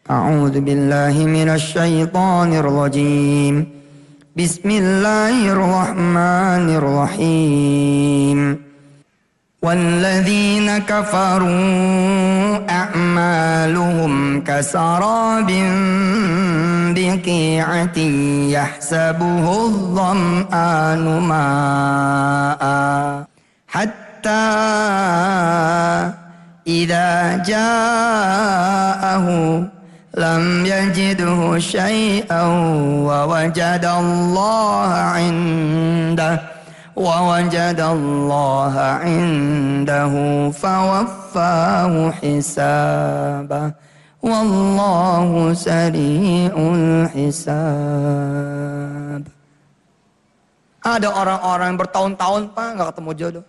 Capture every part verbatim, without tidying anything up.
A'udzu billahi minasy syaithanir rajim. Bismillahirrahmanirrahim. Walladzina kafaru a'maluhum kasarabin biqi'atin yahsabuhu adh-dham'anu ma'a hatta idza ja'ahu lam yajidhu syai'an wa wajadallaha 'indahu wa wajadallaha 'indahu fawaffahu hisabah wallahu sari'ul hisab. Ada orang-orang yang bertahun-tahun Pak nggak ketemu jodoh.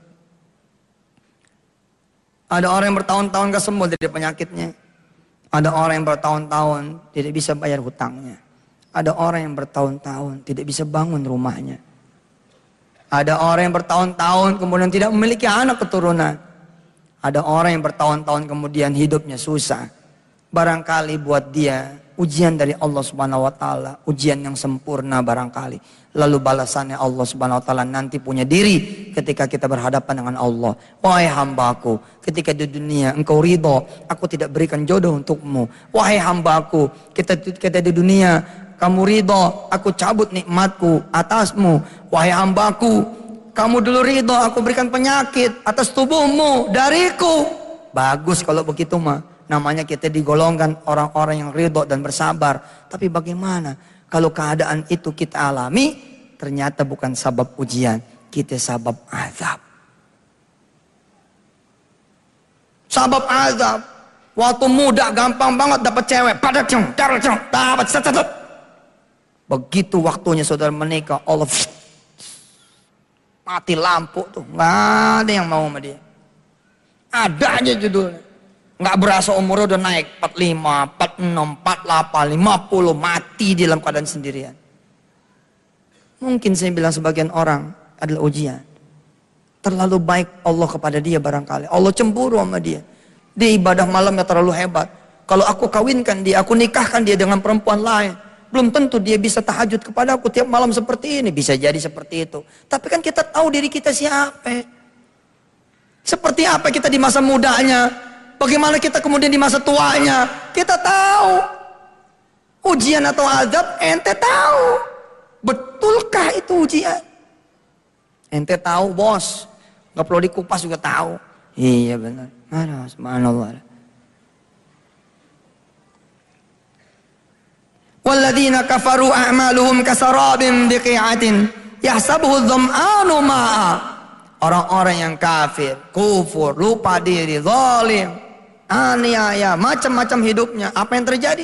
Ada orang yang bertahun-tahun gak sembuh dari penyakitnya. Ada orang yang bertahun-tahun tidak bisa bayar hutangnya. Ada orang yang bertahun-tahun tidak bisa bangun rumahnya. Ada orang yang bertahun-tahun kemudian tidak memiliki anak keturunan. Ada orang yang bertahun-tahun kemudian hidupnya susah. Barangkali buat dia ujian dari Allah Subhanahu wa taala, ujian yang sempurna barangkali. Lalu balasannya Allah Subhanahu wa taala nanti punya diri ketika kita berhadapan dengan Allah. Wahai hambaku, ketika di dunia engkau ridho, aku tidak berikan jodoh untukmu. Wahai hambaku, kita kita di dunia kamu ridho, aku cabut nikmatku atasmu. Wahai hambaku, kamu dulu ridho, aku berikan penyakit atas tubuhmu dariku. Bagus kalau begitu mah. Namanya kita digolongkan orang-orang yang ridho dan bersabar. Tapi bagaimana kalau keadaan itu kita alami, ternyata bukan sabab ujian, kita sabab azab. Sabab azab. Waktu muda gampang banget dapat cewek, pada cung, dapat satu. Begitu waktunya saudara menikah, Allah mati lampu tuh, nggak ada yang mau sama dia. Ada aja judulnya. Nggak berasa umurnya udah naik empat puluh lima, empat puluh enam, empat puluh delapan, lima puluh, mati di dalam keadaan sendirian. Mungkin saya bilang sebagian orang adalah ujian. Terlalu baik Allah kepada dia barangkali. Allah cemburu sama dia. Dia ibadah malamnya terlalu hebat. Kalau aku kawinkan dia, aku nikahkan dia dengan perempuan lain, belum tentu dia bisa tahajud kepada aku tiap malam seperti ini. Bisa jadi seperti itu. Tapi kan kita tahu diri kita siapa. Seperti apa kita di masa mudanya. Bagaimana kita kemudian di masa tuanya, kita tahu. Ujian atau azab, ente tahu. Betulkah itu ujian? Ente tahu bos, gak perlu dikupas juga tahu. Iya benar. Aduh, subhanallah. Walladzina kafaru a'maluhum kasarabin biqi'atin yahsabuhu adh-dham'anu ma'a. Orang-orang yang kafir, kufur, lupa diri, zalim, aniaya, macam-macam hidupnya. Apa yang terjadi?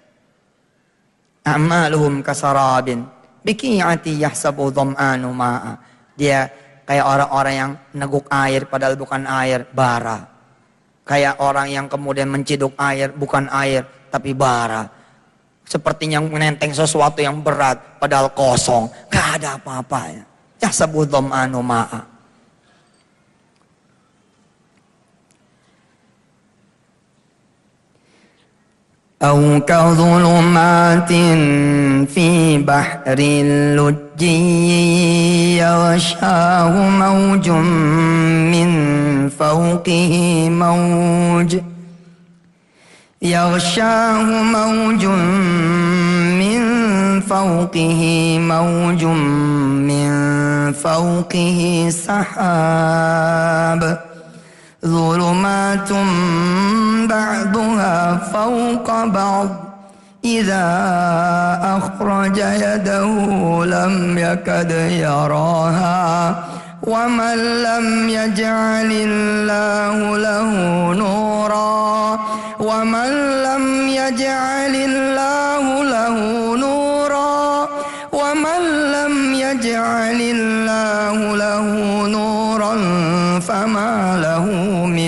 A'maluhum kasarabin biqi'ati yahsabu dham'anu ma'a. Dia kayak orang-orang yang neguk air padahal bukan air, bara. Kayak orang yang kemudian menciduk air bukan air tapi bara. Sepertinya menenteng sesuatu yang berat padahal kosong, gak ada apa-apanya. Yahsabu dham'anu ma'a. أو كظلمات في بحر اللجي يغشاه موج من فوقه موج يغشاه موج من فوقه موج من فوقه سحاب ظلمات بعضها فوق بعض إذا أخرج يده لم يكد يراها ومن لم يجعل الله له نورا ومن لم يجعل الله له نورا ومن لم يجعل الله له نورا فما له من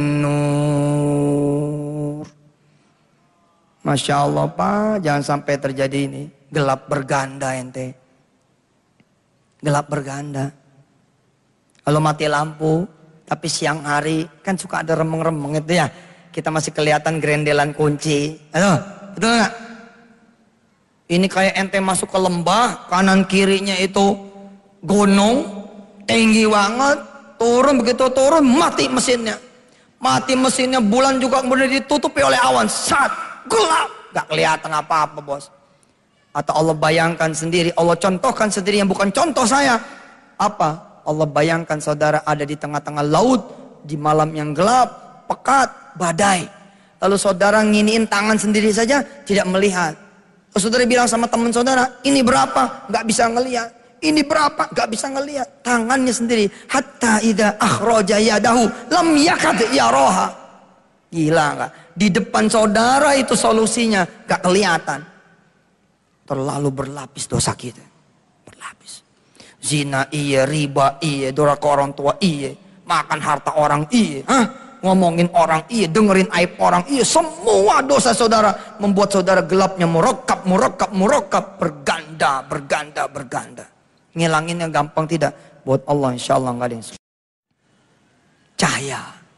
nur. Masya Allah Pak, jangan sampai terjadi ini gelap berganda ente. Gelap berganda. Kalau mati lampu, tapi siang hari kan suka ada remeng-remeng itu ya. Kita masih kelihatan gerendelan kunci. Aduh, Betul nggak? Ini kayak ente masuk ke lembah, kanan kirinya itu gunung, tinggi banget, turun, begitu turun mati mesinnya. Mati mesinnya, bulan juga kemudian ditutupi oleh awan, sat, gelap, gak kelihatan apa-apa bos. Atau Allah bayangkan sendiri, Allah contohkan sendiri yang bukan contoh saya. Apa? Allah bayangkan saudara ada di tengah-tengah laut, di malam yang gelap, pekat, badai. Lalu saudara nginiin tangan sendiri saja, tidak melihat. Saudara bilang sama teman saudara, ini berapa? Gak bisa ngelihat. Ini berapa? Gak bisa ngelihat. Tangannya sendiri. Hatta idza akhraja yadahu lam yakad yaraha. Gila gak? Di depan saudara itu solusinya gak kelihatan. Terlalu berlapis dosa kita. Berlapis. Zina iya, riba iya, durhaka orang tua iya, makan harta orang iya, hah? Ngomongin orang iya, dengerin aib orang iya, semua dosa saudara membuat saudara gelapnya murakab, murakab, murakab, berganda, berganda, berganda. Ngilanginnya gampang tidak? Buat Allah insya Allah nggak ada yang sulit. Cahaya.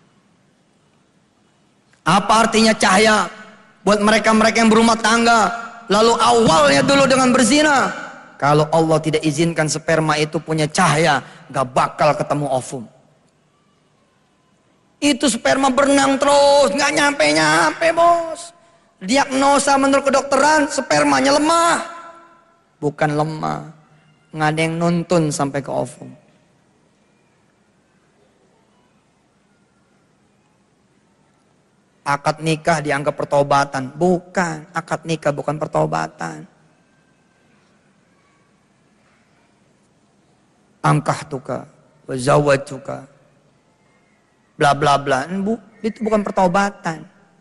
Apa artinya cahaya? Buat mereka-mereka yang berumah tangga, lalu awalnya dulu dengan berzina. Kalau Allah tidak izinkan sperma itu punya cahaya, gak bakal ketemu ovum. Itu sperma berenang terus, gak nyampe-nyampe bos. Diagnosa menurut kedokteran, spermanya lemah. Bukan lemah, gak ada yang nuntun sampai ke ovum. Akad nikah dianggap pertobatan. Bukan, akad nikah bukan pertobatan. Angkah tuka, wazawat tuka, bla bla bla. Bu, itu bukan pertobatan.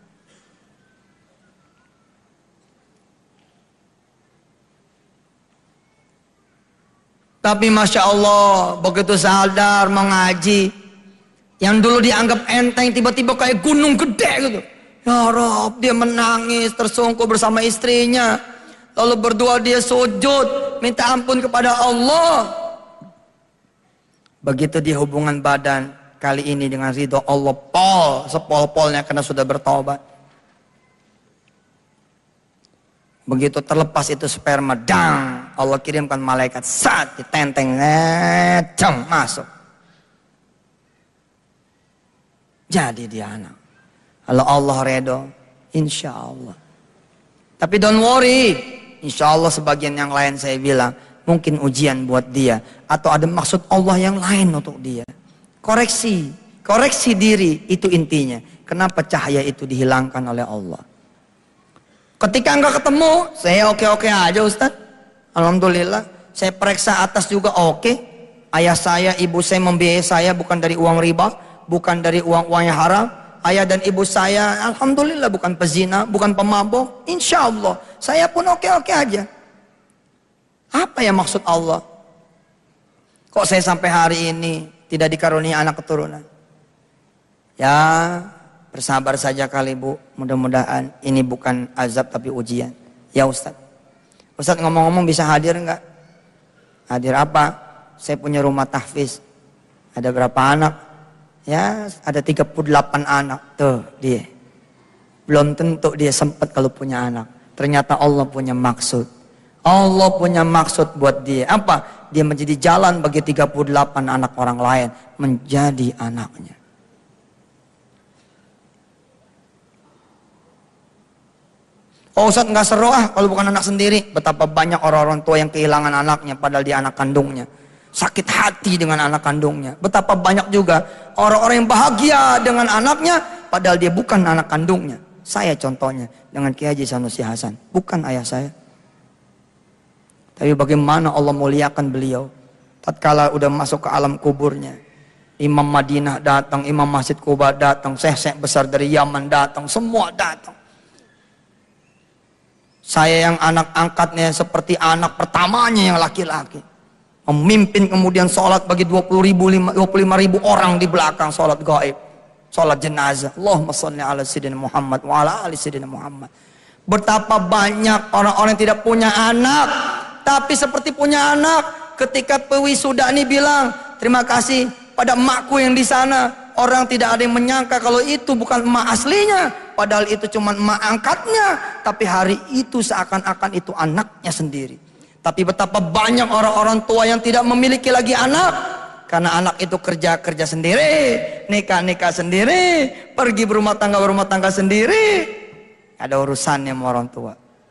Tapi masya Allah, begitu sadar mengaji, yang dulu dianggap enteng tiba-tiba kayak gunung gede gitu. Ya Rob, dia menangis tersungkur bersama istrinya, lalu berdua dia sujud minta ampun kepada Allah. Begitu dia hubungan badan kali ini dengan ridho Allah, pol sepol-polnya karena sudah bertobat. Begitu terlepas itu sperma, dang, Allah kirimkan malaikat, saat ditenteng, neceng masuk. Jadi dia anak. Kalau Allah redho, insya Allah. Tapi don't worry, insya Allah sebagian yang lain saya bilang, mungkin ujian buat dia. Atau ada maksud Allah yang lain untuk dia. Koreksi. Koreksi diri. Itu intinya. Kenapa cahaya itu dihilangkan oleh Allah. Ketika enggak ketemu, saya oke-oke aja Ustaz. Alhamdulillah. Saya periksa atas juga oke. Ayah saya, ibu saya membiayai saya bukan dari uang riba. Bukan dari uang-uang yang haram. Ayah dan ibu saya, alhamdulillah bukan pezina, bukan pemabuk. Insya Allah. Saya pun oke-oke aja. Apa ya maksud Allah? Kok saya sampai hari ini tidak dikaruniai anak keturunan? Ya, bersabar saja kali Bu. Mudah-mudahan ini bukan azab tapi ujian. Ya Ustaz. Ustaz ngomong-ngomong bisa hadir enggak? Hadir apa? Saya punya rumah tahfiz. Ada berapa anak? Ya, ada tiga puluh delapan anak. Tuh dia. Belum tentu dia sempat kalau punya anak. Ternyata Allah punya maksud. Allah punya maksud buat dia. Apa? Dia menjadi jalan bagi tiga puluh delapan anak orang lain. Menjadi anaknya. Oh Ustaz gak seru ah kalau bukan anak sendiri. Betapa banyak orang-orang tua yang kehilangan anaknya padahal dia anak kandungnya. Sakit hati dengan anak kandungnya. Betapa banyak juga orang-orang yang bahagia dengan anaknya padahal dia bukan anak kandungnya. Saya contohnya dengan Kiai Haji Sanusi Hasan. Bukan ayah saya. Tapi bagaimana Allah muliakan beliau. Tatkala udah masuk ke alam kuburnya. Imam Madinah datang, Imam Masjid Kuba datang, syekh-syekh besar dari Yaman datang, semua datang. Saya yang anak angkatnya seperti anak pertamanya yang laki-laki. Memimpin kemudian sholat bagi dua puluh ribu, dua puluh lima ribu orang di belakang sholat gaib. Sholat jenazah. Allahumma sholli ala sayyidina Muhammad wa ala ali sayyidina Muhammad. Betapa banyak orang-orang yang tidak punya anak. Tapi seperti punya anak, ketika pewisudani bilang, terima kasih pada emakku yang di sana, Orang tidak ada yang menyangka kalau itu bukan emak aslinya, padahal itu cuma emak angkatnya. Tapi hari itu seakan-akan itu anaknya sendiri. Tapi betapa banyak orang-orang tua yang tidak memiliki lagi anak, karena anak itu kerja-kerja sendiri, nikah-nikah sendiri, pergi berumah tangga berumah tangga sendiri. Ada urusannya sama orang tua.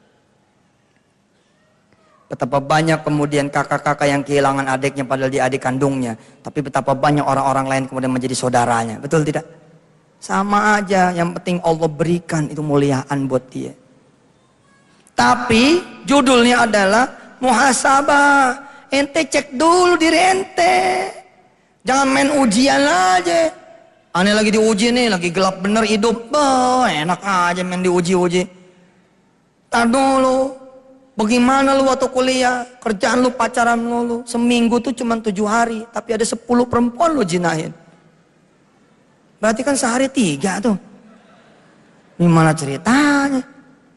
Betapa banyak kemudian kakak-kakak yang kehilangan adiknya padahal dia adik kandungnya. Tapi betapa banyak orang-orang lain kemudian menjadi saudaranya. Betul tidak? Sama aja, yang penting Allah berikan itu muliaan buat dia. Tapi judulnya adalah muhasabah. Ente cek dulu diri ente. Jangan main ujian aja. Aneh lagi diuji nih, lagi gelap bener hidup. Oh, enak aja main diuji-uji. Tar dulu. Bagaimana lu waktu kuliah, kerjaan lu, pacaran lu, seminggu tuh cuma tujuh hari, tapi ada sepuluh perempuan lu jinahin. Berarti kan sehari tiga tuh. Gimana ceritanya?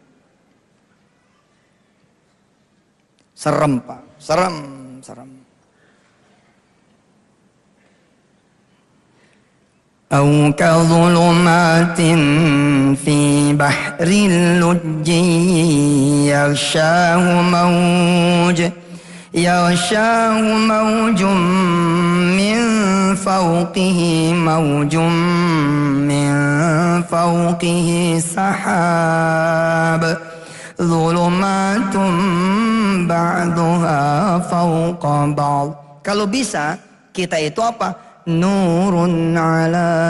Serem Pak, serem, serem. أو كظلمات في بحر اللج يغشاه موج يغشاه موج من فوقه موج من فوقه سحاب ظلمات بعضها فوق بعض. Kalau bisa kita itu apa? Nurun ala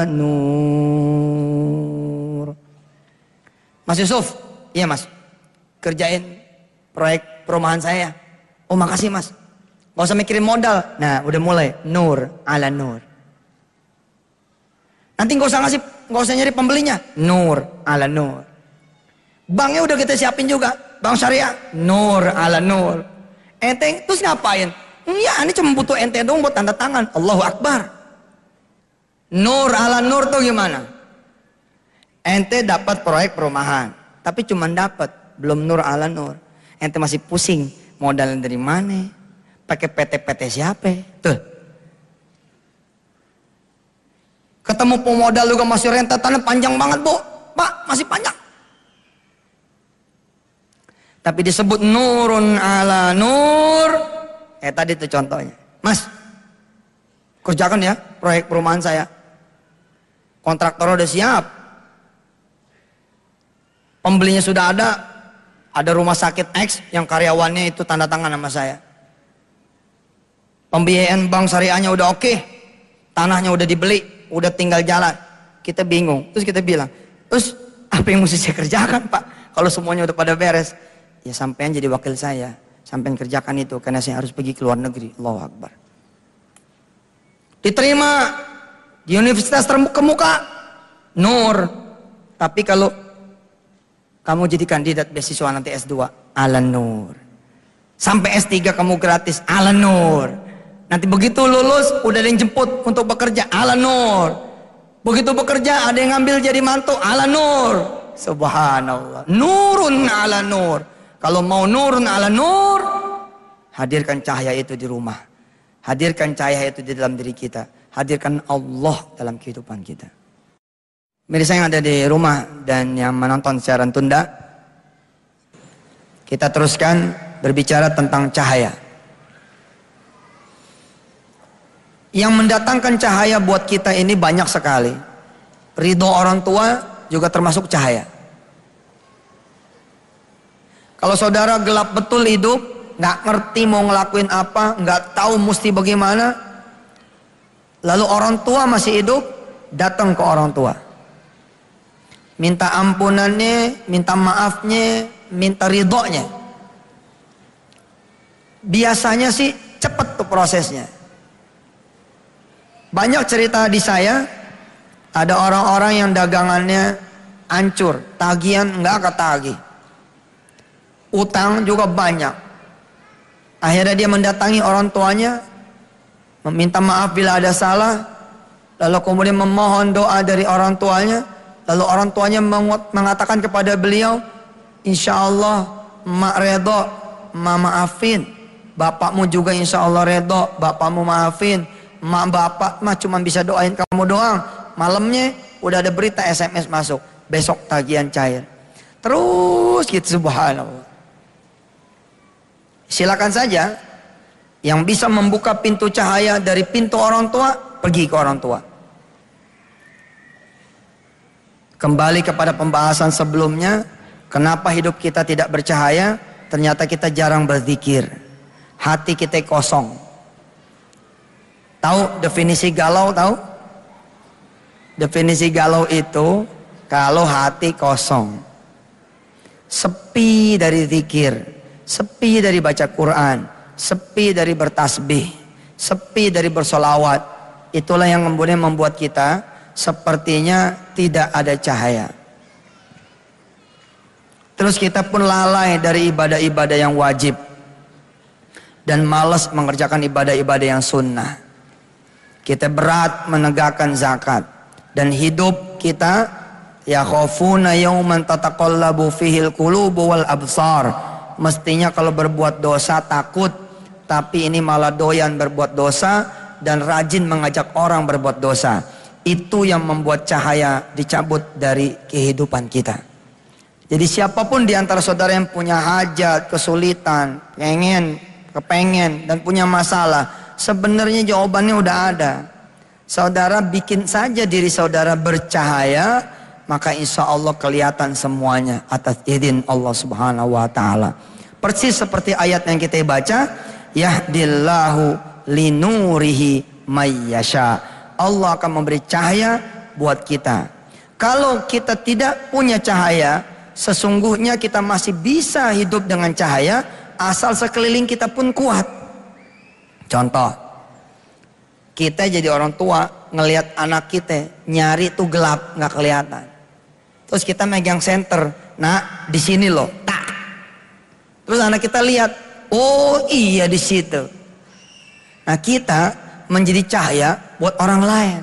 nur. Mas Yusuf, iya mas, kerjain proyek perumahan saya. Oh makasih mas, gak usah mikirin modal. Nah udah mulai, nur ala nur. Nanti gak usah ngasih, gak usah nyari pembelinya, nur ala nur. Banknya udah kita siapin juga, bank syariah, nur ala nur. Ente terus ngapain? Ya ini cuma butuh ente dong buat tanda tangan. Allahu Akbar. Nur ala nur tuh gimana? Ente dapat proyek perumahan, tapi cuma dapat, belum nur ala nur. Ente masih pusing, modalnya dari mana? Pakai P T P T siapa? Tuh. Ketemu pemodal juga masih rentetannya panjang banget bu, Pak masih panjang. Tapi disebut nurun ala nur. Eh tadi tuh contohnya, Mas, kerjakan ya proyek perumahan saya. Kontraktor udah siap, pembelinya sudah ada, ada rumah sakit X yang karyawannya itu tanda tangan sama saya. Pembiayaan bank syariahnya udah oke, tanahnya udah dibeli, udah tinggal jalan. Kita bingung, terus kita bilang, terus apa yang mesti saya kerjakan Pak? Kalau semuanya udah pada beres, ya sampean jadi wakil saya, sampean kerjakan itu karena saya harus pergi ke luar negeri. Allahu Akbar. Diterima di universitas terkemuka, nur. Tapi kalau kamu jadi kandidat beasiswa nanti S dua, ala nur. Sampai S tiga kamu gratis, ala nur. Nanti begitu lulus, udah ada yang jemput untuk bekerja, ala nur. Begitu bekerja, ada yang ngambil jadi mantu, ala nur. Subhanallah, nurun ala nur. Kalau mau nurun ala nur, hadirkan cahaya itu di rumah. Hadirkan cahaya itu di dalam diri kita. Hadirkan Allah dalam kehidupan kita. Mirsa yang ada di rumah dan yang menonton siaran tunda, kita teruskan berbicara tentang cahaya. Yang mendatangkan cahaya buat kita ini banyak sekali. Ridho orang tua juga termasuk cahaya. Kalau saudara gelap betul hidup, nggak ngerti mau ngelakuin apa, nggak tahu mesti bagaimana, lalu orang tua masih hidup, datang ke orang tua. Minta ampunannya, minta maafnya, minta ridhonya. Biasanya sih cepet tuh prosesnya. Banyak cerita di saya, ada orang-orang yang dagangannya hancur, tagihan nggak ketagih. Utang juga banyak. Akhirnya dia mendatangi orang tuanya, meminta maaf bila ada salah, lalu kemudian memohon doa dari orang tuanya, lalu orang tuanya mengatakan kepada beliau, insya Allah mak redho, mak maafin, bapakmu juga insya Allah redho, bapakmu maafin, mak bapak mah cuma bisa doain kamu doang, malamnya udah ada berita S M S masuk, besok tagihan cair. Terus gitu, subhanallah. Silakan saja yang bisa membuka pintu cahaya dari pintu orang tua, pergi ke orang tua. Kembali kepada pembahasan sebelumnya, kenapa hidup kita tidak bercahaya? Ternyata kita jarang berzikir, hati kita kosong. Tahu definisi galau? Tahu? Definisi galau itu kalau hati kosong, sepi dari zikir, sepi dari baca Quran, sepi dari bertasbih, sepi dari bersolawat. Itulah yang kemudian membuat kita sepertinya tidak ada cahaya. Terus kita pun lalai dari ibadah-ibadah yang wajib dan malas mengerjakan ibadah-ibadah yang sunnah. Kita berat menegakkan zakat dan hidup kita ya khafuna yauman tataqallabu fihil qulubu wal absar. Mestinya kalau berbuat dosa takut, tapi ini malah doyan berbuat dosa dan rajin mengajak orang berbuat dosa. Itu yang membuat cahaya dicabut dari kehidupan kita. Jadi siapapun di antara saudara yang punya hajat, kesulitan, pengen, kepengen dan punya masalah, sebenarnya jawabannya udah ada. Saudara bikin saja diri saudara bercahaya, maka insya Allah kelihatan semuanya atas izin Allah Subhanahu wa Ta'ala. Persis seperti ayat yang kita baca, yahdillahu linurihi mayyasha. Allah akan memberi cahaya buat kita. Kalau kita tidak punya cahaya, sesungguhnya kita masih bisa hidup dengan cahaya asal sekeliling kita pun kuat. Contoh, kita jadi orang tua ngelihat anak kita nyari tuh gelap nggak kelihatan. Terus kita megang senter, nah di sini loh, tak. Terus anak kita lihat, oh iya di situ. Nah kita menjadi cahaya buat orang lain.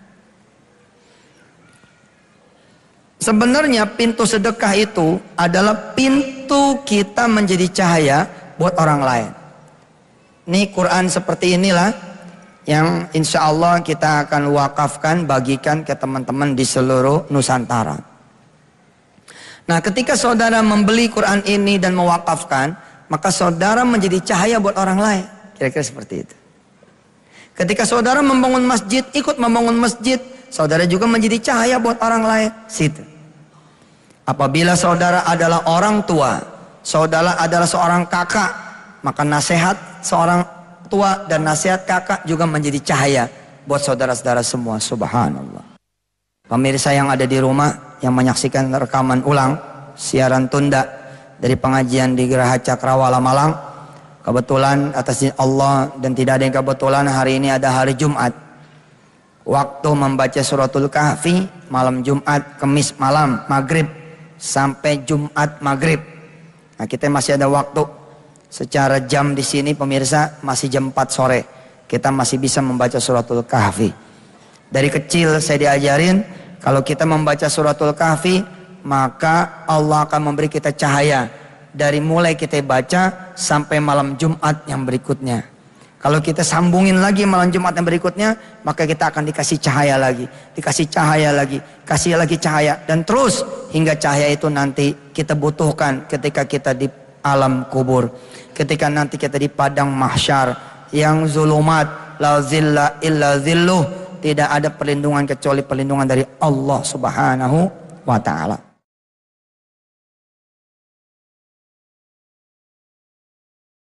Sebenarnya pintu sedekah itu adalah pintu kita menjadi cahaya buat orang lain. Ini Quran seperti inilah yang insya Allah kita akan wakafkan, bagikan ke teman-teman di seluruh Nusantara. Nah ketika saudara membeli Quran ini dan mewakafkan, maka saudara menjadi cahaya buat orang lain. Kira-kira seperti itu. Ketika saudara membangun masjid, ikut membangun masjid, saudara juga menjadi cahaya buat orang lain. Situ. Apabila saudara adalah orang tua, saudara adalah seorang kakak, maka nasihat seorang tua dan nasihat kakak juga menjadi cahaya buat saudara-saudara semua. Subhanallah. Pemirsa yang ada di rumah, yang menyaksikan rekaman ulang siaran tunda dari pengajian di Geraha Cakrawala Malang, kebetulan atas izin Allah dan tidak ada yang kebetulan hari ini ada hari Jumat. Waktu membaca suratul Kahfi malam Jumat, Kemis malam, Maghrib sampai Jumat Maghrib. Nah kita masih ada waktu. Secara jam di sini pemirsa masih jam empat sore. Kita masih bisa membaca suratul Kahfi. Dari kecil saya diajarin kalau kita membaca suratul Kahfi, maka Allah akan memberi kita cahaya dari mulai kita baca sampai malam Jumat yang berikutnya. Kalau kita sambungin lagi malam Jumat yang berikutnya, maka kita akan dikasih cahaya lagi, dikasih cahaya lagi, kasih lagi cahaya, dan terus hingga cahaya itu nanti kita butuhkan ketika kita di alam kubur, ketika nanti kita di padang mahsyar yang zulumat la zilla illa zilluh, tidak ada perlindungan kecuali perlindungan dari Allah Subhanahu wa Ta'ala.